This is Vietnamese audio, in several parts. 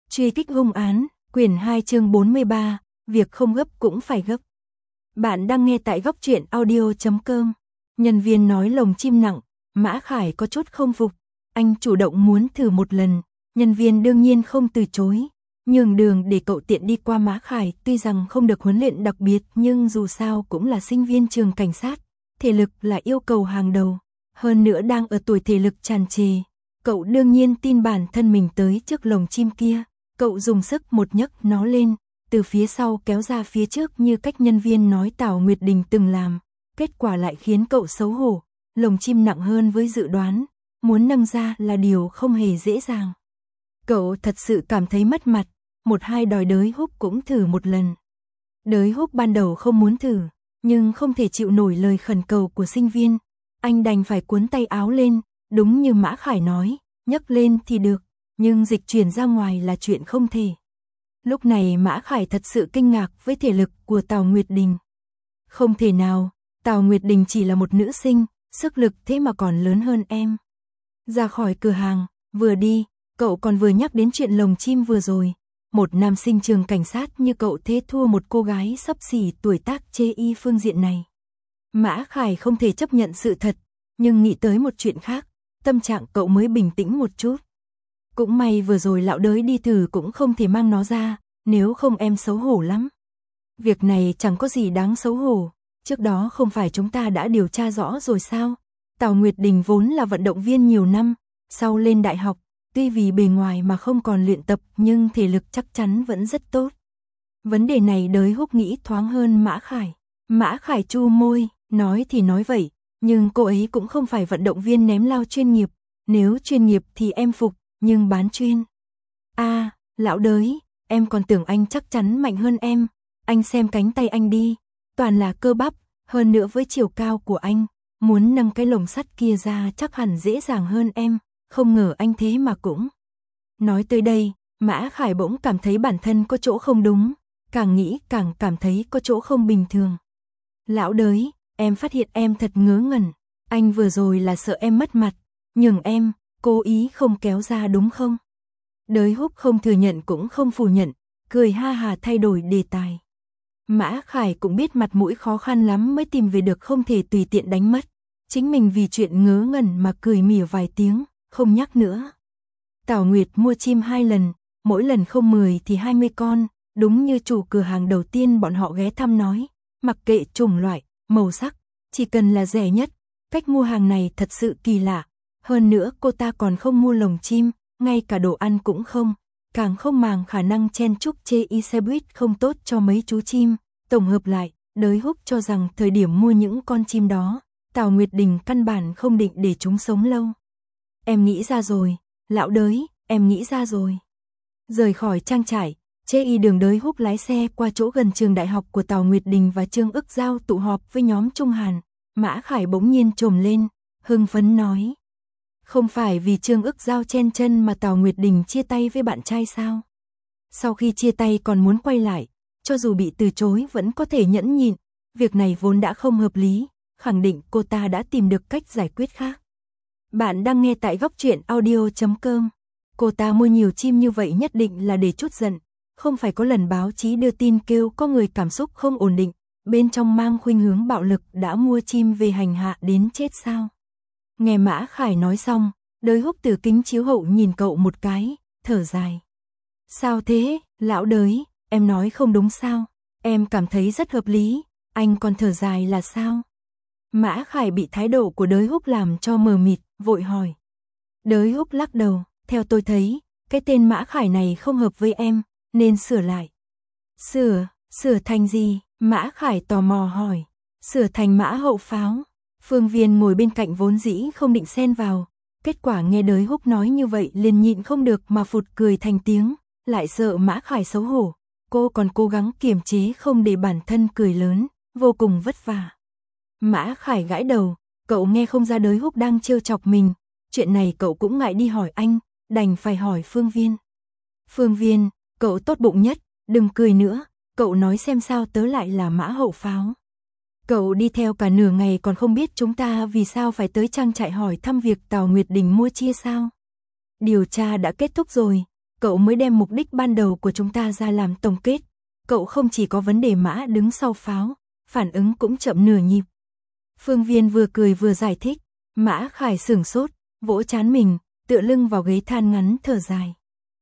Truy kích hung án, quyển 2 chương 43, việc không gấp cũng phải gấp. Bạn đang nghe tại góc truyện audio.com. Nhân viên nói lồng chim nặng, Mã Khải có chút không phục. Anh chủ động muốn thử một lần, nhân viên đương nhiên không từ chối. Nhường đường để cậu tiện đi qua. Mã Khải tuy rằng không được huấn luyện đặc biệt nhưng dù sao cũng là sinh viên trường cảnh sát. Thể lực là yêu cầu hàng đầu, hơn nữa đang ở tuổi thể lực tràn trề. Cậu đương nhiên tin bản thân mình tới trước lồng chim kia. Cậu dùng sức một nhấc nó lên, từ phía sau kéo ra phía trước như cách nhân viên nói Tào Nguyệt Đình từng làm. Kết quả lại khiến cậu xấu hổ, lồng chim nặng hơn với dự đoán, muốn nâng ra là điều không hề dễ dàng. Cậu thật sự cảm thấy mất mặt, một hai đòi Đới Húc cũng thử một lần. Đới Húc ban đầu không muốn thử, nhưng không thể chịu nổi lời khẩn cầu của sinh viên. Anh đành phải cuốn tay áo lên, đúng như Mã Khải nói, nhấc lên thì được, nhưng dịch chuyển ra ngoài là chuyện không thể. Lúc này Mã Khải thật sự kinh ngạc với thể lực của Tào Nguyệt Đình. Không thể nào, Tào Nguyệt Đình chỉ là một nữ sinh, sức lực thế mà còn lớn hơn em. Ra khỏi cửa hàng, vừa đi, cậu còn vừa nhắc đến chuyện lồng chim vừa rồi. Một nam sinh trường cảnh sát như cậu thế thua một cô gái xấp xỉ tuổi tác chê y phương diện này. Mã Khải không thể chấp nhận sự thật, nhưng nghĩ tới một chuyện khác, tâm trạng cậu mới bình tĩnh một chút. Cũng may vừa rồi lão Đới đi thử cũng không thể mang nó ra, nếu không em xấu hổ lắm. Việc này chẳng có gì đáng xấu hổ, trước đó không phải chúng ta đã điều tra rõ rồi sao? Tào Nguyệt Đình vốn là vận động viên nhiều năm, sau lên đại học, tuy vì bề ngoài mà không còn luyện tập nhưng thể lực chắc chắn vẫn rất tốt. Vấn đề này Đới Húc nghĩ thoáng hơn Mã Khải. Mã Khải chu môi, nói thì nói vậy, nhưng cô ấy cũng không phải vận động viên ném lao chuyên nghiệp, nếu chuyên nghiệp thì em phục. Nhưng bán chuyên. Lão Đới, em còn tưởng anh chắc chắn mạnh hơn em. Anh xem cánh tay anh đi, toàn là cơ bắp, hơn nữa với chiều cao của anh, muốn nâng cái lồng sắt kia ra chắc hẳn dễ dàng hơn em, không ngờ anh thế mà cũng. Nói tới đây, Mã Khải bỗng cảm thấy bản thân có chỗ không đúng, càng nghĩ càng cảm thấy có chỗ không bình thường. Lão Đới, em phát hiện em thật ngớ ngẩn, anh vừa rồi là sợ em mất mặt, nhường em. Cố ý không kéo ra đúng không? Đới Húc không thừa nhận cũng không phủ nhận, cười ha hà thay đổi đề tài. Mã Khải cũng biết mặt mũi khó khăn lắm mới tìm về được, không thể tùy tiện đánh mất. Chính mình vì chuyện ngớ ngẩn mà cười mỉa vài tiếng, không nhắc nữa. Tào Nguyệt mua chim 2 lần, mỗi lần không 10 thì 20 con, đúng như chủ cửa hàng đầu tiên bọn họ ghé thăm nói, mặc kệ chủng loại, màu sắc, chỉ cần là rẻ nhất. Cách mua hàng này thật sự kỳ lạ. Hơn nữa cô ta còn không mua lồng chim, ngay cả đồ ăn cũng không, càng không màng khả năng chen chúc chê y xe buýt không tốt cho mấy chú chim. Tổng hợp lại, Đới Húc cho rằng thời điểm mua những con chim đó, Tào Nguyệt Đình căn bản không định để chúng sống lâu. Em nghĩ ra rồi, lão Đới, em nghĩ ra rồi. Rời khỏi trang trại, chê y đường Đới Húc lái xe qua chỗ gần trường đại học của Tào Nguyệt Đình và Trương Ức Giao tụ họp với nhóm Trung Hàn. Mã Khải bỗng nhiên trồm lên, hưng phấn nói. Không phải vì Trương Ức Giao chen chân mà Tào Nguyệt Đình chia tay với bạn trai sao? Sau khi chia tay còn muốn quay lại, cho dù bị từ chối vẫn có thể nhẫn nhịn, việc này vốn đã không hợp lý, khẳng định cô ta đã tìm được cách giải quyết khác. Bạn đang nghe tại góc truyện audio.com. Cô ta mua nhiều chim như vậy nhất định là để trút giận, không phải có lần báo chí đưa tin kêu có người cảm xúc không ổn định, bên trong mang khuynh hướng bạo lực đã mua chim về hành hạ đến chết sao? Nghe Mã Khải nói xong, Đới Húc từ kính chiếu hậu nhìn cậu một cái, thở dài. Sao thế, lão Đới, em nói không đúng sao? Em cảm thấy rất hợp lý, anh còn thở dài là sao? Mã Khải bị thái độ của Đới Húc làm cho mờ mịt, vội hỏi. Đới Húc lắc đầu, theo tôi thấy, cái tên Mã Khải này không hợp với em, nên sửa lại. Sửa thành gì? Mã Khải tò mò hỏi. Sửa thành Mã Hậu Pháo. Phương Viên ngồi bên cạnh vốn dĩ không định xen vào, kết quả nghe Đới Húc nói như vậy liền nhịn không được mà phụt cười thành tiếng, lại sợ Mã Khải xấu hổ, cô còn cố gắng kiềm chế không để bản thân cười lớn, vô cùng vất vả. Mã Khải gãi đầu, cậu nghe không ra Đới Húc đang trêu chọc mình, chuyện này cậu cũng ngại đi hỏi anh, đành phải hỏi Phương Viên. Phương Viên, cậu tốt bụng nhất, đừng cười nữa, cậu nói xem sao tớ lại là Mã Hậu Pháo. Cậu đi theo cả nửa ngày còn không biết chúng ta vì sao phải tới trang trại hỏi thăm việc Tào Nguyệt Đình mua chia sao? Điều tra đã kết thúc rồi, cậu mới đem mục đích ban đầu của chúng ta ra làm tổng kết. Cậu không chỉ có vấn đề mã đứng sau pháo, phản ứng cũng chậm nửa nhịp. Phương Viên vừa cười vừa giải thích, Mã Khải sửng sốt, vỗ trán mình, tựa lưng vào ghế than ngắn thở dài.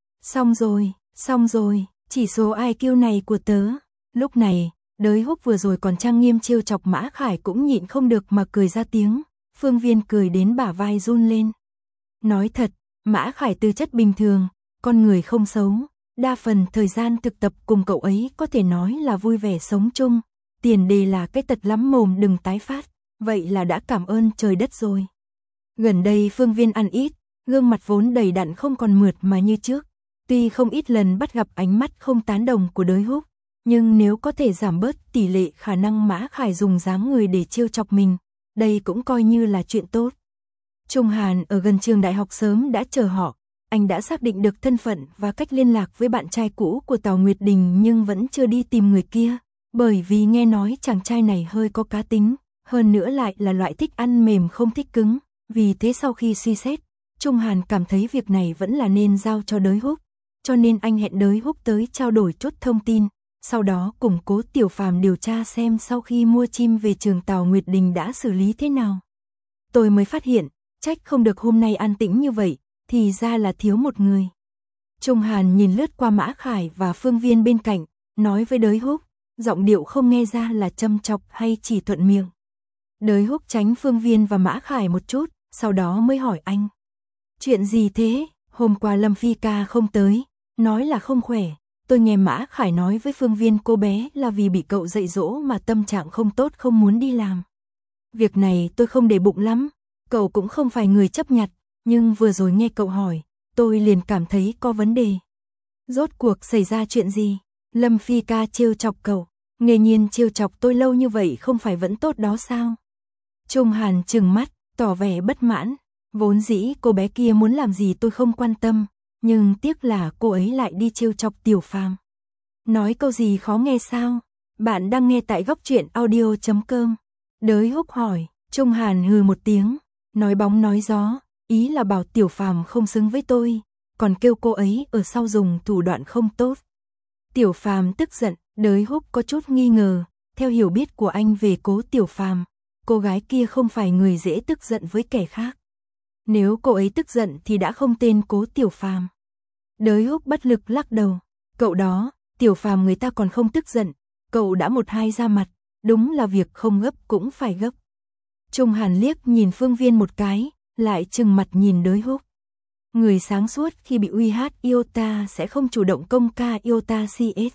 Xong rồi, chỉ số IQ này của tớ. Lúc này, Đới Húc vừa rồi còn trang nghiêm trêu chọc Mã Khải cũng nhịn không được mà cười ra tiếng. Phương Viên cười đến bả vai run lên. Nói thật, Mã Khải tư chất bình thường, con người không xấu, đa phần thời gian thực tập cùng cậu ấy có thể nói là vui vẻ sống chung. Tiền đề là cái tật lắm mồm đừng tái phát, vậy là đã cảm ơn trời đất rồi. Gần đây Phương Viên ăn ít, gương mặt vốn đầy đặn không còn mượt mà như trước. Tuy không ít lần bắt gặp ánh mắt không tán đồng của Đới Húc, nhưng nếu có thể giảm bớt tỷ lệ khả năng Mã Khải dùng dáng người để trêu chọc mình, đây cũng coi như là chuyện tốt. Trung Hàn ở gần trường đại học sớm đã chờ họ, anh đã xác định được thân phận và cách liên lạc với bạn trai cũ của Tào Nguyệt Đình nhưng vẫn chưa đi tìm người kia, bởi vì nghe nói chàng trai này hơi có cá tính, hơn nữa lại là loại thích ăn mềm không thích cứng, vì thế sau khi suy xét, Trung Hàn cảm thấy việc này vẫn là nên giao cho Đới Húc, cho nên anh hẹn Đới Húc tới trao đổi chút thông tin, sau đó củng cố Tiểu Phàm điều tra xem sau khi mua chim về trường Tào Nguyệt Đình đã xử lý thế nào. Tôi mới phát hiện, trách không được hôm nay an tĩnh như vậy, thì ra là thiếu một người. Trung Hàn nhìn lướt qua Mã Khải và Phương Viên bên cạnh, nói với Đới Húc, giọng điệu không nghe ra là châm chọc hay chỉ thuận miệng. Đới Húc tránh Phương Viên và Mã Khải một chút, sau đó mới hỏi anh. Chuyện gì thế? Hôm qua Lâm Phi ca không tới, nói là không khỏe. Tôi nghe Mã Khải nói với Phương Viên cô bé là vì bị cậu dạy dỗ mà tâm trạng không tốt không muốn đi làm. Việc này tôi không để bụng lắm, cậu cũng không phải người chấp nhặt, nhưng vừa rồi nghe cậu hỏi, tôi liền cảm thấy có vấn đề. Rốt cuộc xảy ra chuyện gì? Lâm Phi ca trêu chọc cậu, nghề nhiên trêu chọc tôi lâu như vậy không phải vẫn tốt đó sao? Trung Hàn trừng mắt, tỏ vẻ bất mãn, vốn dĩ cô bé kia muốn làm gì tôi không quan tâm, nhưng tiếc là cô ấy lại đi trêu chọc Tiểu Phàm. Nói câu gì khó nghe sao? Bạn đang nghe tại Góc Truyện Audio.com. Đới Húc hỏi, Trung Hàn hừ một tiếng, nói bóng nói gió, ý là bảo Tiểu Phàm không xứng với tôi, còn kêu cô ấy ở sau dùng thủ đoạn không tốt. Tiểu Phàm tức giận, Đới Húc có chút nghi ngờ, theo hiểu biết của anh về Cố Tiểu Phàm, cô gái kia không phải người dễ tức giận với kẻ khác. Nếu cô ấy tức giận thì đã không tên Cố Tiểu Phàm. Đới Húc bất lực lắc đầu, cậu đó, Tiểu Phàm người ta còn không tức giận, cậu đã một hai ra mặt, đúng là việc không gấp cũng phải gấp. Trung Hàn liếc nhìn Phương Viên một cái, lại trừng mặt nhìn Đới Húc. Người sáng suốt khi bị uy hát Iota sẽ không chủ động công ca Iota CS.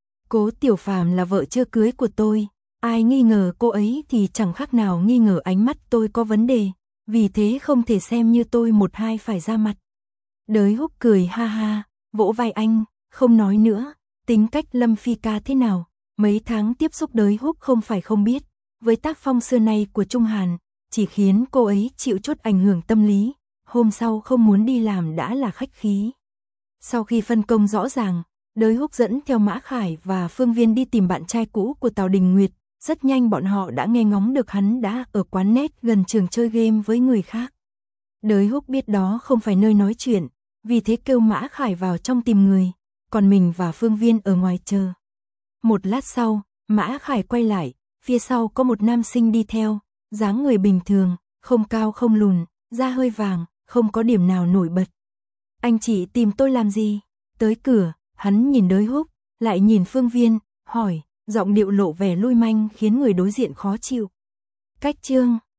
Cố Tiểu Phàm là vợ chưa cưới của tôi, ai nghi ngờ cô ấy thì chẳng khác nào nghi ngờ ánh mắt tôi có vấn đề, vì thế không thể xem như tôi một hai phải ra mặt. Đới Húc cười ha ha, vỗ vai anh, không nói nữa, tính cách Lâm Phi ca thế nào, mấy tháng tiếp xúc Đới Húc không phải không biết, với tác phong xưa nay của Trung Hàn, chỉ khiến cô ấy chịu chút ảnh hưởng tâm lý, hôm sau không muốn đi làm đã là khách khí. Sau khi phân công rõ ràng, Đới Húc dẫn theo Mã Khải và Phương Viên đi tìm bạn trai cũ của Tào Đình Nguyệt, rất nhanh bọn họ đã nghe ngóng được hắn đã ở quán net gần trường chơi game với người khác. Đới Húc biết đó không phải nơi nói chuyện, vì thế kêu Mã Khải vào trong tìm người, còn mình và Phương Viên ở ngoài chờ. Một lát sau, Mã Khải quay lại, phía sau có một nam sinh đi theo, dáng người bình thường, không cao không lùn, da hơi vàng, không có điểm nào nổi bật. Anh chị tìm tôi làm gì? Tới cửa, hắn nhìn Đới Húc, lại nhìn Phương Viên, hỏi, giọng điệu lộ vẻ lui manh khiến người đối diện khó chịu. Cách chương